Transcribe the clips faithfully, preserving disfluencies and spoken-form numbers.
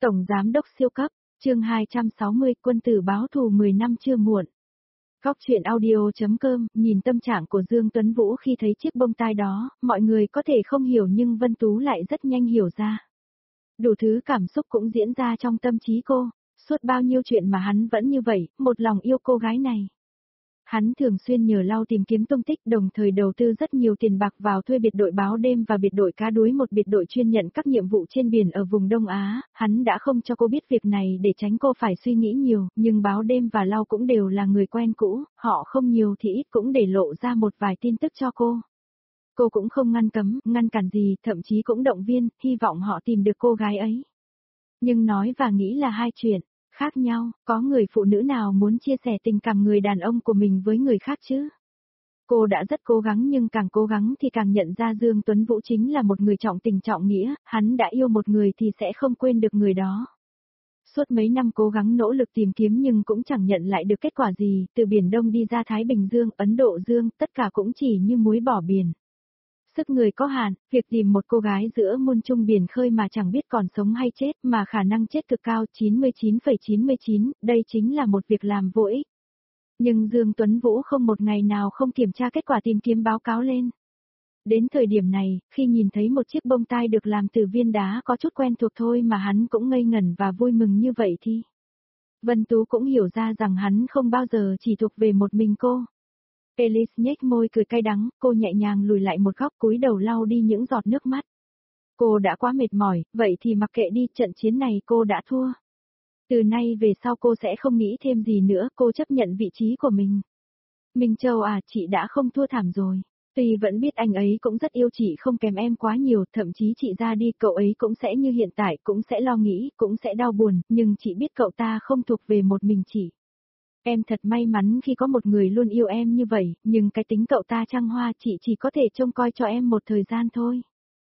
Tổng Giám đốc siêu cấp, chương hai trăm sáu mươi, quân tử báo thù mười năm chưa muộn. Góc truyện audio.com, nhìn tâm trạng của Dương Tuấn Vũ khi thấy chiếc bông tai đó, mọi người có thể không hiểu nhưng Vân Tú lại rất nhanh hiểu ra. Đủ thứ cảm xúc cũng diễn ra trong tâm trí cô, suốt bao nhiêu chuyện mà hắn vẫn như vậy, một lòng yêu cô gái này. Hắn thường xuyên nhờ Lau tìm kiếm tung tích, đồng thời đầu tư rất nhiều tiền bạc vào thuê biệt đội báo đêm và biệt đội cá đuối, một biệt đội chuyên nhận các nhiệm vụ trên biển ở vùng Đông Á. Hắn đã không cho cô biết việc này để tránh cô phải suy nghĩ nhiều, nhưng báo đêm và Lau cũng đều là người quen cũ, họ không nhiều thì ít cũng để lộ ra một vài tin tức cho cô. Cô cũng không ngăn cấm, ngăn cản gì, thậm chí cũng động viên, hy vọng họ tìm được cô gái ấy. Nhưng nói và nghĩ là hai chuyện khác nhau, có người phụ nữ nào muốn chia sẻ tình cảm người đàn ông của mình với người khác chứ? Cô đã rất cố gắng nhưng càng cố gắng thì càng nhận ra Dương Tuấn Vũ chính là một người trọng tình trọng nghĩa, hắn đã yêu một người thì sẽ không quên được người đó. Suốt mấy năm cố gắng nỗ lực tìm kiếm nhưng cũng chẳng nhận lại được kết quả gì, từ Biển Đông đi ra Thái Bình Dương, Ấn Độ Dương, tất cả cũng chỉ như muối bỏ biển. Sức người có hạn, việc tìm một cô gái giữa muôn trung biển khơi mà chẳng biết còn sống hay chết mà khả năng chết cực cao chín mươi chín phẩy chín mươi chín, đây chính là một việc làm vô ích. Nhưng Dương Tuấn Vũ không một ngày nào không kiểm tra kết quả tìm kiếm báo cáo lên. Đến thời điểm này, khi nhìn thấy một chiếc bông tai được làm từ viên đá có chút quen thuộc thôi mà hắn cũng ngây ngẩn và vui mừng như vậy thì. Vân Tú cũng hiểu ra rằng hắn không bao giờ chỉ thuộc về một mình cô. Elise nhếch môi cười cay đắng, cô nhẹ nhàng lùi lại một góc cúi đầu lau đi những giọt nước mắt. Cô đã quá mệt mỏi, vậy thì mặc kệ đi, trận chiến này cô đã thua. Từ nay về sau cô sẽ không nghĩ thêm gì nữa, cô chấp nhận vị trí của mình. Minh Châu à, chị đã không thua thảm rồi. Tuy vẫn biết anh ấy cũng rất yêu chị không kém em quá nhiều, thậm chí chị ra đi cậu ấy cũng sẽ như hiện tại, cũng sẽ lo nghĩ, cũng sẽ đau buồn, nhưng chị biết cậu ta không thuộc về một mình chị. Em thật may mắn khi có một người luôn yêu em như vậy, nhưng cái tính cậu ta trăng hoa chị chỉ có thể trông coi cho em một thời gian thôi.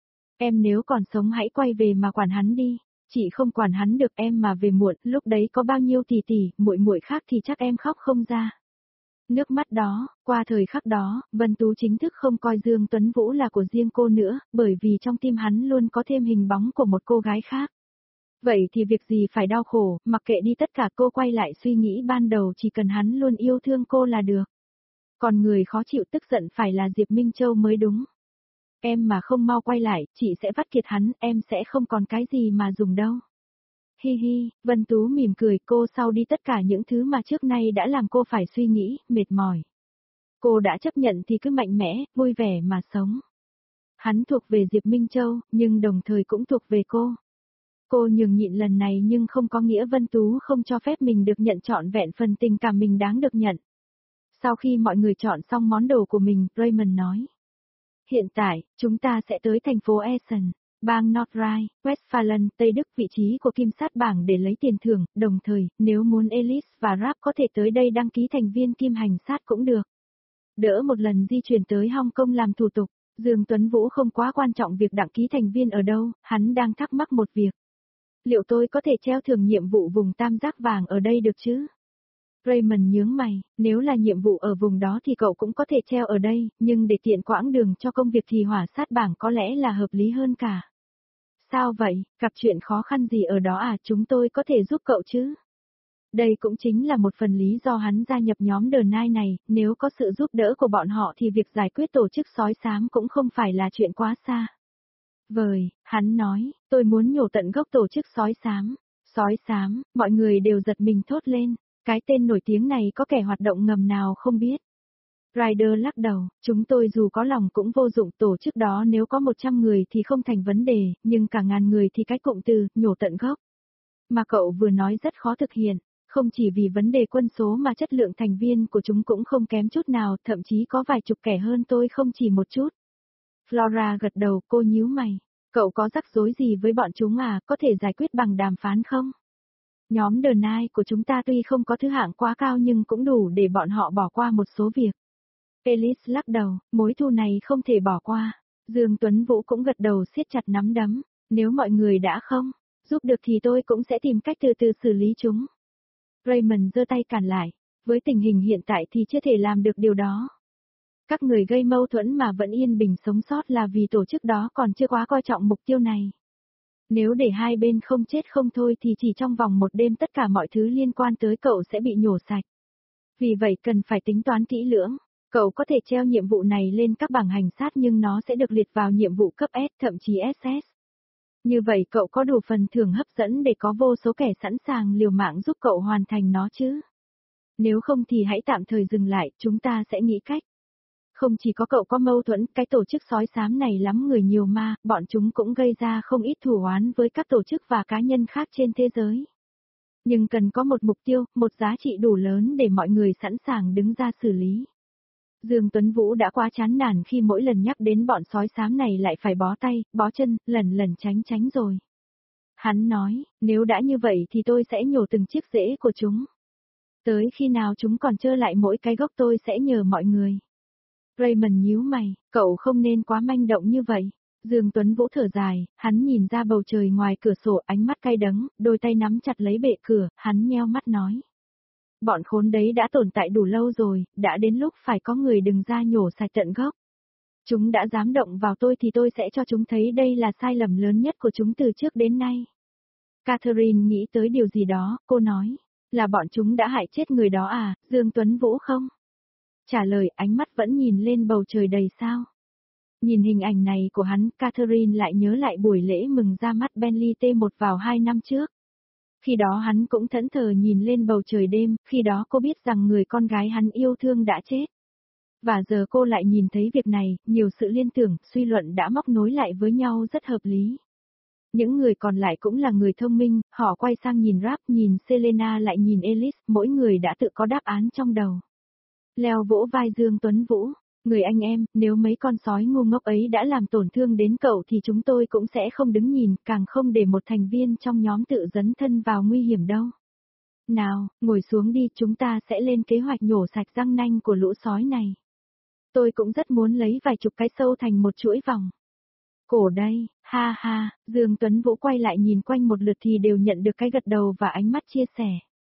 Em nếu còn sống hãy quay về mà quản hắn đi, chị không quản hắn được em mà về muộn, lúc đấy có bao nhiêu tỷ tỷ, muội muội khác thì chắc em khóc không ra. Nước mắt đó, qua thời khắc đó, Vân Tú chính thức không coi Dương Tuấn Vũ là của riêng cô nữa, bởi vì trong tim hắn luôn có thêm hình bóng của một cô gái khác. Vậy thì việc gì phải đau khổ, mặc kệ đi tất cả, cô quay lại suy nghĩ ban đầu, chỉ cần hắn luôn yêu thương cô là được. Còn người khó chịu tức giận phải là Diệp Minh Châu mới đúng. Em mà không mau quay lại, chị sẽ vắt kiệt hắn, em sẽ không còn cái gì mà dùng đâu. Hi hi, Vân Tú mỉm cười, cô sau đi tất cả những thứ mà trước nay đã làm cô phải suy nghĩ, mệt mỏi. Cô đã chấp nhận thì cứ mạnh mẽ, vui vẻ mà sống. Hắn thuộc về Diệp Minh Châu, nhưng đồng thời cũng thuộc về cô. Cô nhường nhịn lần này nhưng không có nghĩa Vân Tú không cho phép mình được nhận trọn vẹn phần tình cảm mình đáng được nhận. Sau khi mọi người chọn xong món đồ của mình, Raymond nói. Hiện tại, chúng ta sẽ tới thành phố Essen, bang North Rhine-Westphalen, Tây Đức, vị trí của kim sát bảng để lấy tiền thưởng, đồng thời, nếu muốn Elise và Rap có thể tới đây đăng ký thành viên kim hành sát cũng được. Đỡ một lần di chuyển tới Hong Kong làm thủ tục, Dương Tuấn Vũ không quá quan trọng việc đăng ký thành viên ở đâu, hắn đang thắc mắc một việc. Liệu tôi có thể treo thưởng nhiệm vụ vùng tam giác vàng ở đây được chứ? Raymond nhướng mày, nếu là nhiệm vụ ở vùng đó thì cậu cũng có thể treo ở đây, nhưng để tiện quãng đường cho công việc thì hỏa sát bảng có lẽ là hợp lý hơn cả. Sao vậy, gặp chuyện khó khăn gì ở đó à, chúng tôi có thể giúp cậu chứ? Đây cũng chính là một phần lý do hắn gia nhập nhóm The Nine này, nếu có sự giúp đỡ của bọn họ thì việc giải quyết tổ chức sói xám cũng không phải là chuyện quá xa. Vời, hắn nói, tôi muốn nhổ tận gốc tổ chức sói xám. Sói xám, mọi người đều giật mình thốt lên, cái tên nổi tiếng này có kẻ hoạt động ngầm nào không biết. Ryder lắc đầu, chúng tôi dù có lòng cũng vô dụng, tổ chức đó nếu có một trăm người thì không thành vấn đề, nhưng cả ngàn người thì cái cụm từ, nhổ tận gốc. Mà cậu vừa nói rất khó thực hiện, không chỉ vì vấn đề quân số mà chất lượng thành viên của chúng cũng không kém chút nào, thậm chí có vài chục kẻ hơn tôi không chỉ một chút. Flora gật đầu, cô nhíu mày. Cậu có rắc rối gì với bọn chúng à, có thể giải quyết bằng đàm phán không? Nhóm The Nine của chúng ta tuy không có thứ hạng quá cao nhưng cũng đủ để bọn họ bỏ qua một số việc. Elise lắc đầu, mối thù này không thể bỏ qua. Dương Tuấn Vũ cũng gật đầu siết chặt nắm đấm. Nếu mọi người đã không giúp được thì tôi cũng sẽ tìm cách từ từ xử lý chúng. Raymond giơ tay cản lại. Với tình hình hiện tại thì chưa thể làm được điều đó. Các người gây mâu thuẫn mà vẫn yên bình sống sót là vì tổ chức đó còn chưa quá coi trọng mục tiêu này. Nếu để hai bên không chết không thôi thì chỉ trong vòng một đêm tất cả mọi thứ liên quan tới cậu sẽ bị nhổ sạch. Vì vậy cần phải tính toán kỹ lưỡng. Cậu có thể treo nhiệm vụ này lên các bảng hành sát nhưng nó sẽ được liệt vào nhiệm vụ cấp S thậm chí ét ét. Như vậy cậu có đủ phần thưởng hấp dẫn để có vô số kẻ sẵn sàng liều mạng giúp cậu hoàn thành nó chứ. Nếu không thì hãy tạm thời dừng lại, chúng ta sẽ nghĩ cách. Không chỉ có cậu có mâu thuẫn, cái tổ chức sói xám này lắm người nhiều ma, bọn chúng cũng gây ra không ít thù oán với các tổ chức và cá nhân khác trên thế giới. Nhưng cần có một mục tiêu, một giá trị đủ lớn để mọi người sẵn sàng đứng ra xử lý. Dương Tuấn Vũ đã quá chán nản khi mỗi lần nhắc đến bọn sói xám này lại phải bó tay, bó chân, lần lần tránh tránh rồi. Hắn nói, nếu đã như vậy thì tôi sẽ nhổ từng chiếc rễ của chúng. Tới khi nào chúng còn trơ lại mỗi cái gốc tôi sẽ nhờ mọi người. Raymond nhíu mày, cậu không nên quá manh động như vậy. Dương Tuấn Vũ thở dài, hắn nhìn ra bầu trời ngoài cửa sổ ánh mắt cay đắng, đôi tay nắm chặt lấy bệ cửa, hắn nheo mắt nói. Bọn khốn đấy đã tồn tại đủ lâu rồi, đã đến lúc phải có người đừng ra nhổ sạch tận gốc. Chúng đã dám động vào tôi thì tôi sẽ cho chúng thấy đây là sai lầm lớn nhất của chúng từ trước đến nay. Catherine nghĩ tới điều gì đó, cô nói, là bọn chúng đã hại chết người đó à, Dương Tuấn Vũ không? Trả lời ánh mắt vẫn nhìn lên bầu trời đầy sao. Nhìn hình ảnh này của hắn, Catherine lại nhớ lại buổi lễ mừng ra mắt Bentley T một vào hai năm trước. Khi đó hắn cũng thẫn thờ nhìn lên bầu trời đêm, khi đó cô biết rằng người con gái hắn yêu thương đã chết. Và giờ cô lại nhìn thấy việc này, nhiều sự liên tưởng, suy luận đã móc nối lại với nhau rất hợp lý. Những người còn lại cũng là người thông minh, họ quay sang nhìn Rap, nhìn Selena lại nhìn Elise, mỗi người đã tự có đáp án trong đầu. Leo vỗ vai Dương Tuấn Vũ, người anh em, nếu mấy con sói ngu ngốc ấy đã làm tổn thương đến cậu thì chúng tôi cũng sẽ không đứng nhìn, càng không để một thành viên trong nhóm tự dấn thân vào nguy hiểm đâu. Nào, ngồi xuống đi, chúng ta sẽ lên kế hoạch nhổ sạch răng nanh của lũ sói này. Tôi cũng rất muốn lấy vài chục cái sâu thành một chuỗi vòng. Cổ đây, ha ha, Dương Tuấn Vũ quay lại nhìn quanh một lượt thì đều nhận được cái gật đầu và ánh mắt chia sẻ.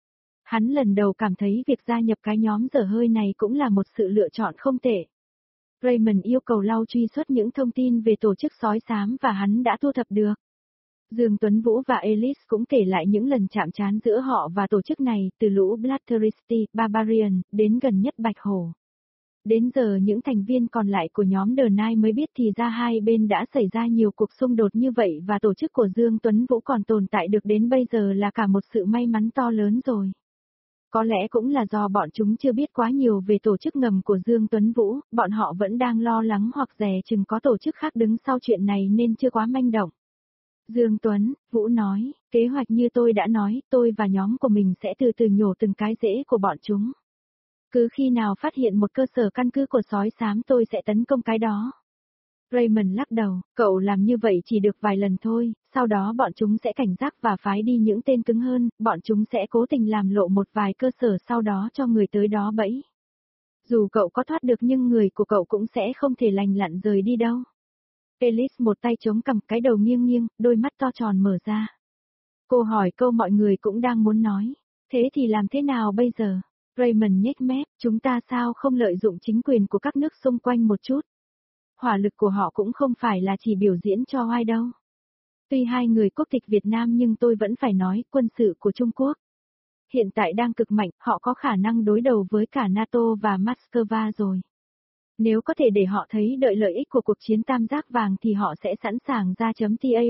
Hắn lần đầu cảm thấy việc gia nhập cái nhóm dở hơi này cũng là một sự lựa chọn không tệ. Raymond yêu cầu lau truy xuất những thông tin về tổ chức sói xám và hắn đã thu thập được. Dương Tuấn Vũ và Elise cũng kể lại những lần chạm trán giữa họ và tổ chức này, từ lũ Bloodthirsty, Barbarian, đến gần nhất Bạch Hổ. Đến giờ những thành viên còn lại của nhóm The Nine mới biết thì ra hai bên đã xảy ra nhiều cuộc xung đột như vậy và tổ chức của Dương Tuấn Vũ còn tồn tại được đến bây giờ là cả một sự may mắn to lớn rồi. Có lẽ cũng là do bọn chúng chưa biết quá nhiều về tổ chức ngầm của Dương Tuấn Vũ, bọn họ vẫn đang lo lắng hoặc dè chừng có tổ chức khác đứng sau chuyện này nên chưa quá manh động. Dương Tuấn Vũ nói, kế hoạch như tôi đã nói, tôi và nhóm của mình sẽ từ từ nhổ từng cái rễ của bọn chúng. Cứ khi nào phát hiện một cơ sở căn cứ của sói xám tôi sẽ tấn công cái đó. Raymond lắc đầu, cậu làm như vậy chỉ được vài lần thôi, sau đó bọn chúng sẽ cảnh giác và phái đi những tên cứng hơn, bọn chúng sẽ cố tình làm lộ một vài cơ sở sau đó cho người tới đó bẫy. Dù cậu có thoát được nhưng người của cậu cũng sẽ không thể lành lặn rời đi đâu. Elise một tay chống cằm, cái đầu nghiêng nghiêng, đôi mắt to tròn mở ra. Cô hỏi câu mọi người cũng đang muốn nói, thế thì làm thế nào bây giờ? Raymond nhếch mép, chúng ta sao không lợi dụng chính quyền của các nước xung quanh một chút? Hỏa lực của họ cũng không phải là chỉ biểu diễn cho oai đâu. Tuy hai người quốc tịch Việt Nam nhưng tôi vẫn phải nói, quân sự của Trung Quốc hiện tại đang cực mạnh, họ có khả năng đối đầu với cả NATO và Moscow rồi. Nếu có thể để họ thấy đợi lợi ích của cuộc chiến tam giác vàng thì họ sẽ sẵn sàng ra chấm tay.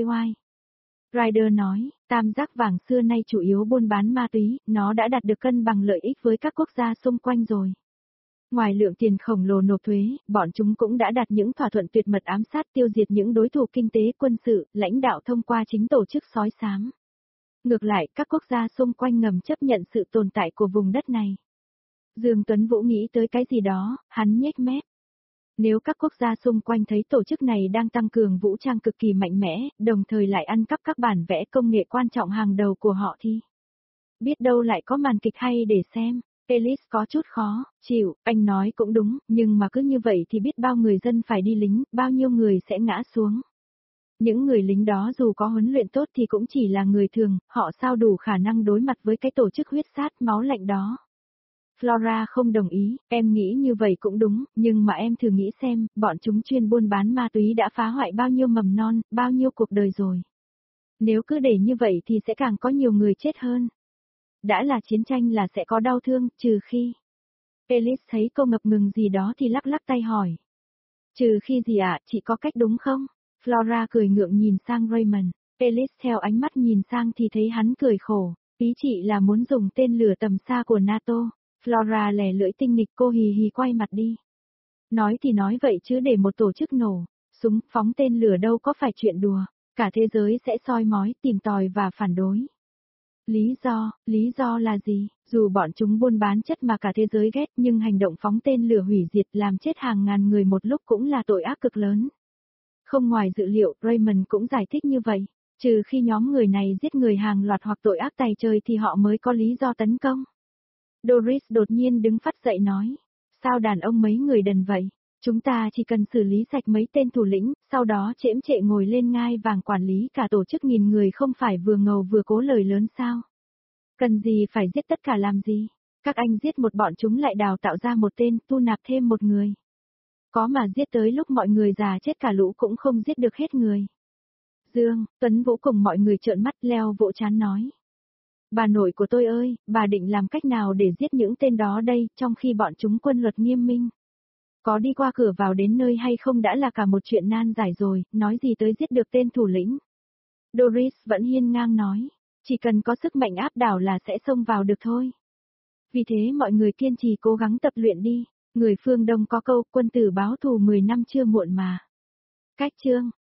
Ryder nói, tam giác vàng xưa nay chủ yếu buôn bán ma túy, nó đã đạt được cân bằng lợi ích với các quốc gia xung quanh rồi. Ngoài lượng tiền khổng lồ nộp thuế, bọn chúng cũng đã đặt những thỏa thuận tuyệt mật ám sát tiêu diệt những đối thủ kinh tế quân sự, lãnh đạo thông qua chính tổ chức sói xám. Ngược lại, các quốc gia xung quanh ngầm chấp nhận sự tồn tại của vùng đất này. Dương Tuấn Vũ nghĩ tới cái gì đó, hắn nhếch mép. Nếu các quốc gia xung quanh thấy tổ chức này đang tăng cường vũ trang cực kỳ mạnh mẽ, đồng thời lại ăn cắp các bản vẽ công nghệ quan trọng hàng đầu của họ thì biết đâu lại có màn kịch hay để xem. Elise có chút khó chịu, anh nói cũng đúng, nhưng mà cứ như vậy thì biết bao người dân phải đi lính, bao nhiêu người sẽ ngã xuống. Những người lính đó dù có huấn luyện tốt thì cũng chỉ là người thường, họ sao đủ khả năng đối mặt với cái tổ chức huyết sát máu lạnh đó. Flora không đồng ý, em nghĩ như vậy cũng đúng, nhưng mà em thử nghĩ xem, bọn chúng chuyên buôn bán ma túy đã phá hoại bao nhiêu mầm non, bao nhiêu cuộc đời rồi. Nếu cứ để như vậy thì sẽ càng có nhiều người chết hơn. Đã là chiến tranh là sẽ có đau thương, trừ khi... Ellis thấy cô ngập ngừng gì đó thì lắc lắc tay hỏi. Trừ khi gì ạ, chị có cách đúng không? Flora cười ngượng nhìn sang Raymond. Ellis theo ánh mắt nhìn sang thì thấy hắn cười khổ. Ý chị là muốn dùng tên lửa tầm xa của NATO. Flora lè lưỡi tinh nghịch, cô hì hì quay mặt đi. Nói thì nói vậy chứ để một tổ chức nổ súng phóng tên lửa đâu có phải chuyện đùa. Cả thế giới sẽ soi mói, tìm tòi và phản đối. Lý do, lý do là gì? Dù bọn chúng buôn bán chất mà cả thế giới ghét nhưng hành động phóng tên lửa hủy diệt làm chết hàng ngàn người một lúc cũng là tội ác cực lớn. Không ngoài dự liệu, Raymond cũng giải thích như vậy. Trừ khi nhóm người này giết người hàng loạt hoặc tội ác tày trời thì họ mới có lý do tấn công. Doris đột nhiên đứng phát dậy nói. Sao đàn ông mấy người đần vậy? Chúng ta chỉ cần xử lý sạch mấy tên thủ lĩnh, sau đó chễm chệ ngồi lên ngai vàng quản lý cả tổ chức nghìn người không phải vừa ngầu vừa cố lời lớn sao? Cần gì phải giết tất cả làm gì? Các anh giết một bọn chúng lại đào tạo ra một tên, thu nạp thêm một người. Có mà giết tới lúc mọi người già chết cả lũ cũng không giết được hết người. Dương, Tuấn Vũ cùng mọi người trợn mắt leo vỗ chán nói. Bà nội của tôi ơi, bà định làm cách nào để giết những tên đó đây, trong khi bọn chúng quân luật nghiêm minh? Có đi qua cửa vào đến nơi hay không đã là cả một chuyện nan giải rồi, nói gì tới giết được tên thủ lĩnh. Doris vẫn hiên ngang nói, chỉ cần có sức mạnh áp đảo là sẽ xông vào được thôi. Vì thế mọi người kiên trì cố gắng tập luyện đi, người phương Đông có câu quân tử báo thù mười năm chưa muộn mà. Cách chương